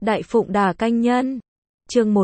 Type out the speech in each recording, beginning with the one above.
Đại Phụng Đà Canh Nhân. Chương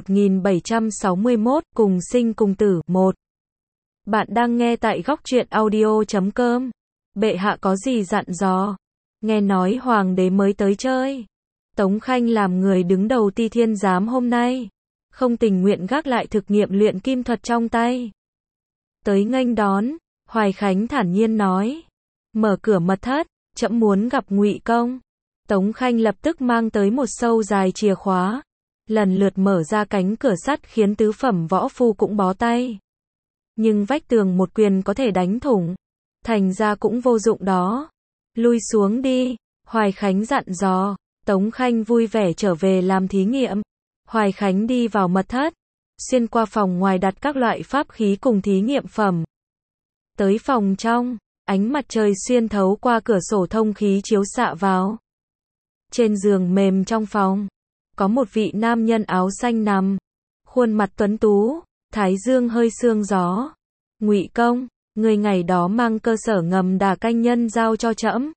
1761, cùng sinh cùng tử, 1. Bạn đang nghe tại góc truyện audio.com. Bệ hạ có gì dặn dò? Nghe nói hoàng đế mới tới chơi. Tống Khanh làm người đứng đầu Ti Thiên Giám hôm nay, không tình nguyện gác lại thực nghiệm luyện kim thuật trong tay. Tới nghênh đón, Hoài Khánh thản nhiên nói: "Mở cửa mật thất, trẫm muốn gặp Ngụy công." Tống Khanh lập tức mang tới một sâu dài chìa khóa, lần lượt mở ra cánh cửa sắt khiến tứ phẩm võ phu cũng bó tay. Nhưng vách tường một quyền có thể đánh thủng, thành ra cũng vô dụng đó. "Lui xuống đi," Hoài Khánh dặn dò. Tống Khanh vui vẻ trở về làm thí nghiệm. Hoài Khánh đi vào mật thất, xuyên qua phòng ngoài đặt các loại pháp khí cùng thí nghiệm phẩm. Tới phòng trong, ánh mặt trời xuyên thấu qua cửa sổ thông khí chiếu xạ vào. Trên giường mềm trong phòng, có một vị nam nhân áo xanh nằm, khuôn mặt tuấn tú, thái dương hơi sương gió. "Ngụy công, người ngày đó mang cơ sở ngầm Đà Canh Nhân giao cho trẫm,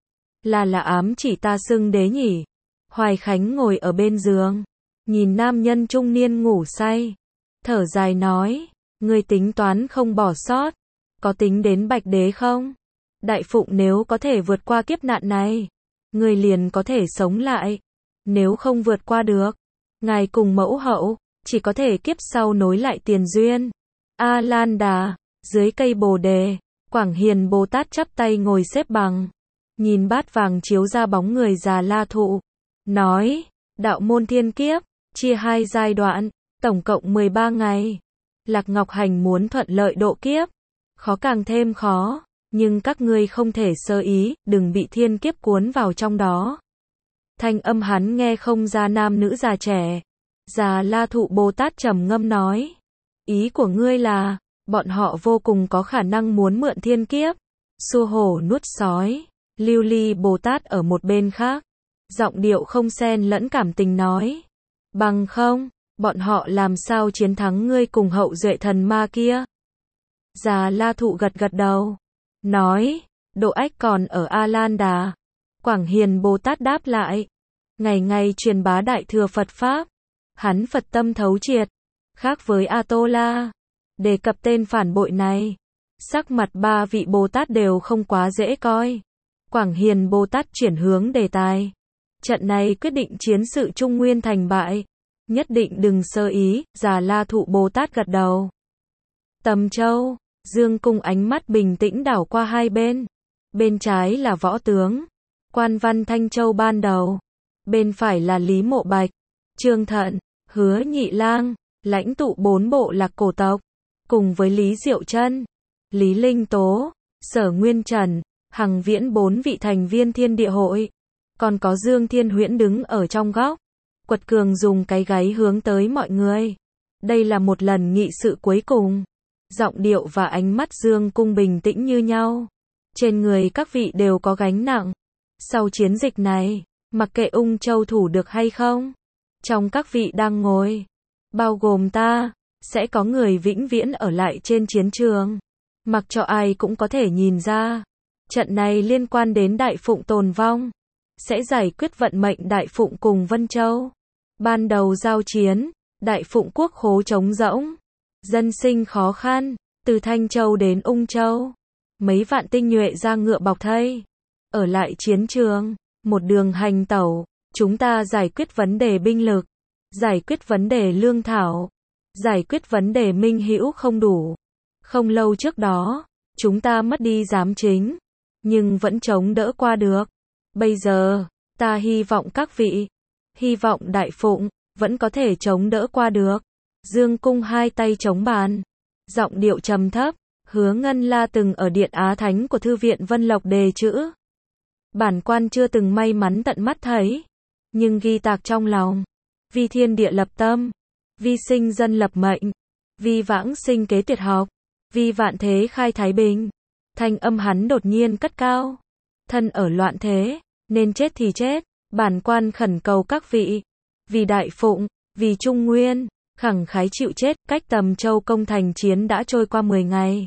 là ám chỉ ta xưng đế nhỉ?" Hoài Khánh ngồi ở bên giường, nhìn nam nhân trung niên ngủ say, thở dài nói: "Ngươi tính toán không bỏ sót, có tính đến Bạch đế không? Đại Phụng nếu có thể vượt qua kiếp nạn này, ngươi liền có thể sống lại. Nếu không vượt qua được, ngài cùng mẫu hậu chỉ có thể kiếp sau nối lại tiền duyên." A Lan Đà, dưới cây Bồ đề, Quảng Hiền Bồ Tát chắp tay ngồi xếp bằng, nhìn bát vàng chiếu ra bóng người Già La Thụ, nói: "Đạo môn thiên kiếp, chia 2 giai đoạn, tổng cộng 13 ngày. Lạc Ngọc Hành muốn thuận lợi độ kiếp, khó càng thêm khó, nhưng các ngươi không thể sơ ý, đừng bị thiên kiếp cuốn vào trong đó." Thanh âm hắn nghe không ra nam nữ già trẻ. Già La Thụ Bồ Tát trầm ngâm nói: "Ý của ngươi là, bọn họ vô cùng có khả năng muốn mượn thiên kiếp, xua hổ nuốt sói." Lưu Ly Bồ Tát ở một bên khác, giọng điệu không xen lẫn cảm tình nói: "Bằng không, bọn họ làm sao chiến thắng ngươi cùng hậu duệ thần ma kia?" Già La Thụ gật gật đầu, nói: "Độ ách còn ở A Lan Đà." Quảng Hiền Bồ Tát đáp lại: "Ngày ngày truyền bá đại thừa Phật Pháp, hắn Phật tâm thấu triệt, khác với A Tô La." Đề cập tên phản bội này, sắc mặt 3 vị Bồ Tát đều không quá dễ coi. Quảng Hiền Bồ Tát chuyển hướng đề tài: "Trận này quyết định chiến sự Trung Nguyên thành bại, nhất định đừng sơ ý." Già La Thụ Bồ Tát gật đầu. Tầm Châu, Dương Cung ánh mắt bình tĩnh đảo qua hai bên. Bên trái là võ tướng, quan văn Thanh Châu ban đầu. Bên phải là Lý Mộ Bạch, Trương Thận, Hứa Nhị Lang, lãnh tụ 4 bộ lạc cổ tộc, cùng với Lý Diệu Trân, Lý Linh Tố, Sở Nguyên Trần, Hằng Viễn 4 vị thành viên Thiên Địa Hội. Còn có Dương Thiên Huyễn đứng ở trong góc, quật cường dùng cái gáy hướng tới mọi người. Đây là một lần nghị sự cuối cùng. Giọng điệu và ánh mắt Dương Cung bình tĩnh như nhau. Trên người các vị đều có gánh nặng. Sau chiến dịch này, mặc kệ Ung Châu thủ được hay không, trong các vị đang ngồi, bao gồm ta, sẽ có người vĩnh viễn ở lại trên chiến trường. Mặc cho ai cũng có thể nhìn ra, trận này liên quan đến Đại Phụng tồn vong, sẽ giải quyết vận mệnh Đại Phụng cùng Vân Châu. Ban đầu giao chiến, Đại Phụng quốc khố trống rỗng, dân sinh khó khăn, từ Thanh Châu đến Ung Châu, mấy vạn tinh nhuệ ra ngựa bọc thây, ở lại chiến trường, một đường hành tẩu. Chúng ta giải quyết vấn đề binh lực, giải quyết vấn đề lương thảo, giải quyết vấn đề minh hữu không đủ. Không lâu trước đó, chúng ta mất đi giám chính, nhưng vẫn chống đỡ qua được. Bây giờ, ta hy vọng các vị, hy vọng Đại Phụng vẫn có thể chống đỡ qua được." Dương Cung hai tay chống bàn, giọng điệu trầm thấp. Hứa Ngân La từng ở Điện Á Thánh của Thư viện Vân Lộc đề chữ. Bản quan chưa từng may mắn tận mắt thấy, nhưng ghi tạc trong lòng. Vì thiên địa lập tâm, vì sinh dân lập mệnh, vì vãng sinh kế tuyệt học, vì vạn thế khai thái bình. Thanh âm hắn đột nhiên cất cao. Thân ở loạn thế, nên chết thì chết. Bản quan khẩn cầu các vị, vì Đại Phụng, vì Trung Nguyên, khẳng khái chịu chết. Cách Tầm Châu công thành chiến đã trôi qua 10 ngày.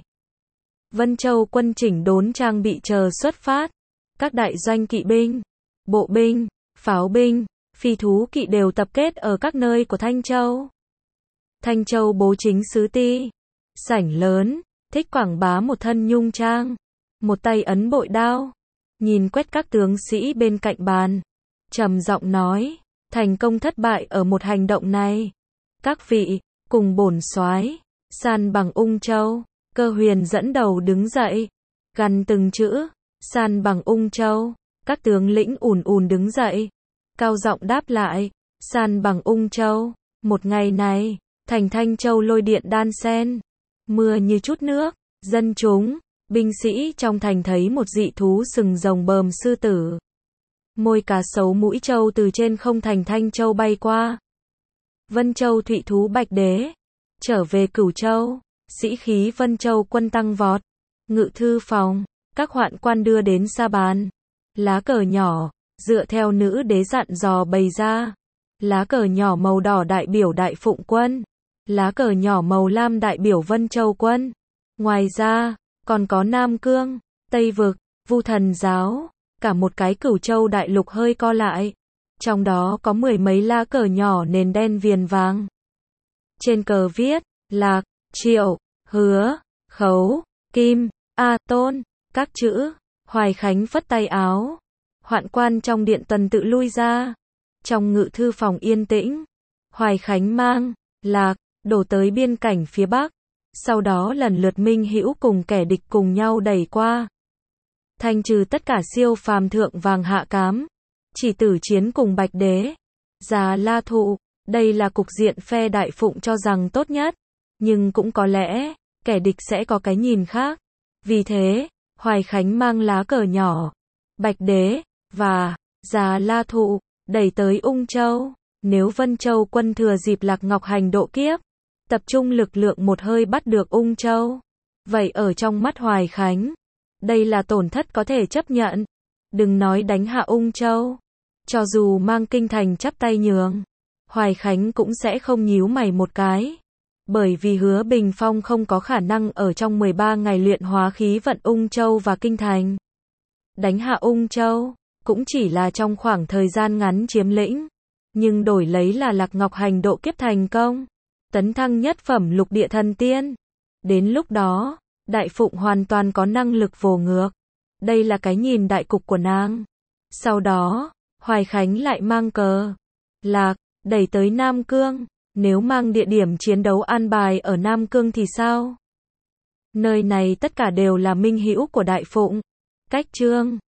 Vân Châu quân chỉnh đốn trang bị chờ xuất phát. Các đại doanh kỵ binh, bộ binh, pháo binh, phi thú kỵ đều tập kết ở các nơi của Thanh Châu. Thanh Châu bố chính sứ ti, sảnh lớn, thích quảng bá một thân nhung trang, một tay ấn bội đao, nhìn quét các tướng sĩ bên cạnh bàn, trầm giọng nói, thành công thất bại ở một hành động này. Các vị, cùng bổn soái san bằng Ung Châu. Cơ Huyền dẫn đầu đứng dậy, gằn từng chữ, san bằng Ung Châu. Các tướng lĩnh ùn ùn đứng dậy, cao giọng đáp lại, san bằng Ung Châu. Một ngày này, thành Thanh Châu lôi điện đan sen, mưa như chút nước, dân chúng, binh sĩ trong thành thấy một dị thú sừng rồng bờm sư tử, môi cá sấu mũi trâu từ trên không thành Thanh Châu bay qua. Vân Châu thụy thú bạch đế, trở về Cửu Châu, sĩ khí Vân Châu quân tăng vọt, ngự thư phòng, các hoạn quan đưa đến sa bàn, lá cờ nhỏ, dựa theo nữ đế dặn dò bày ra, lá cờ nhỏ màu đỏ đại biểu Đại Phụng quân, lá cờ nhỏ màu lam đại biểu Vân Châu quân, ngoài ra, còn có Nam Cương, Tây Vực, Vu Thần giáo, cả một cái Cửu Châu đại lục hơi co lại. Trong đó có 10 mấy lá cờ nhỏ nền đen viền vàng. Trên cờ viết, Lạc, Triệu, Hứa, Khấu, Kim, A Tôn, các chữ. Hoài Khánh phất tay áo. Hoạn quan trong điện tuần tự lui ra. Trong ngự thư phòng yên tĩnh, Hoài Khánh mang, Lạc, đổ tới biên cảnh phía Bắc. Sau đó lần lượt Minh Hữu cùng kẻ địch cùng nhau đẩy qua. Thanh trừ tất cả siêu phàm thượng vàng hạ cám. Chỉ tử chiến cùng Bạch Đế, Già La Thụ, đây là cục diện phe Đại Phụng cho rằng tốt nhất, nhưng cũng có lẽ, kẻ địch sẽ có cái nhìn khác. Vì thế, Hoài Khánh mang lá cờ nhỏ, Bạch Đế, và Già La Thụ, đẩy tới Ung Châu. Nếu Vân Châu quân thừa dịp Lạc Ngọc Hành độ kiếp, tập trung lực lượng một hơi bắt được Ung Châu, vậy ở trong mắt Hoài Khánh, đây là tổn thất có thể chấp nhận. Đừng nói đánh hạ Ung Châu, cho dù mang kinh thành chắp tay nhường, Hoài Khánh cũng sẽ không nhíu mày một cái. Bởi vì Hứa Bình Phong không có khả năng ở trong 13 ngày luyện hóa khí vận Ung Châu và kinh thành. Đánh hạ Ung Châu, cũng chỉ là trong khoảng thời gian ngắn chiếm lĩnh, nhưng đổi lấy là Lạc Ngọc Hành độ kiếp thành công, tấn thăng nhất phẩm lục địa thần tiên. Đến lúc đó, Đại Phụng hoàn toàn có năng lực vồ ngược. Đây là cái nhìn đại cục của nàng. Sau đó, Hoài Khánh lại mang cờ Lạc, đẩy tới Nam Cương. Nếu mang địa điểm chiến đấu an bài ở Nam Cương thì sao? Nơi này tất cả đều là minh hữu của Đại Phụng. Cách chương